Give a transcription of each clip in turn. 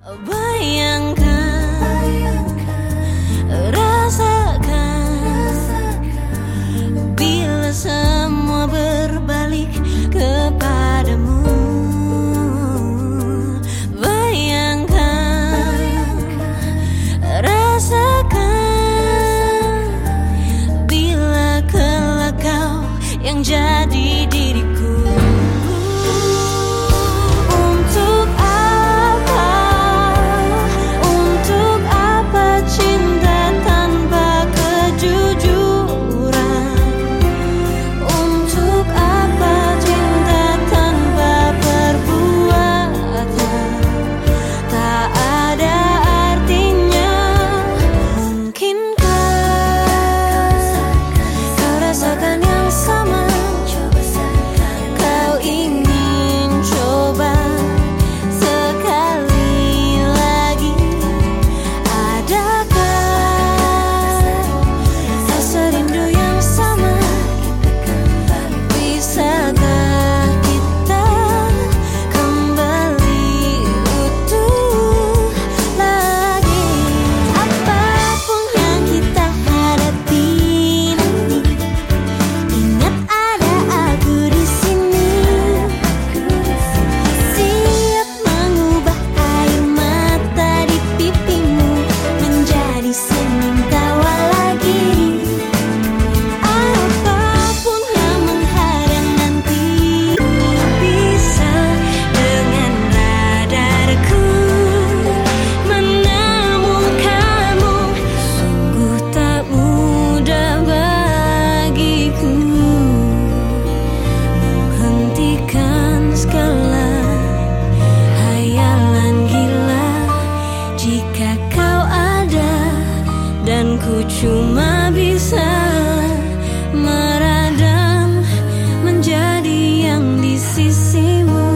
Bayangkan, rasakan, bila semua berbalik kepadamu. Bayangkan, rasakan, bila kelak kau yang jadi diriku. Dan ku cuma bisa meradang menjadi yang di sisimu,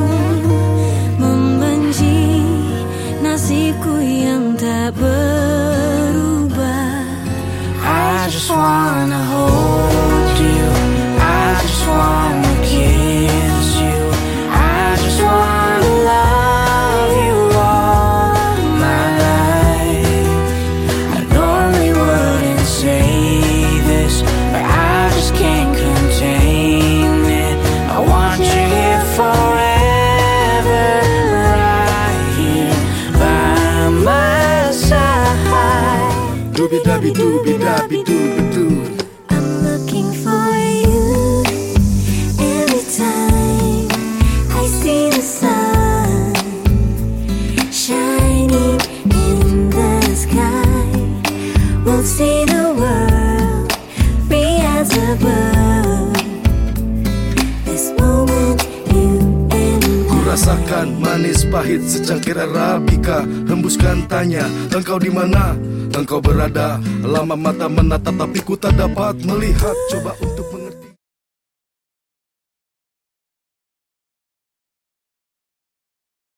membenci nasibku yang tak berubah. I just wanna hold you, I just wanna kiss you, I just wanna love you all my life. I normally wouldn't say this, but I just can't contain it. I want you here forever, right here by my side. Dooby-dabby-dooby-dabby-dooby-doo. I'm looking for you every time I see the sun shining in the sky. We'll see the world free as a bird. This moment you and I. Rasakan manis pahit secangkir Arabica. Hembuskan tanya, engkau di mana? Engkau berada, lama mata menatap tapi ku tak dapat melihat. Coba untuk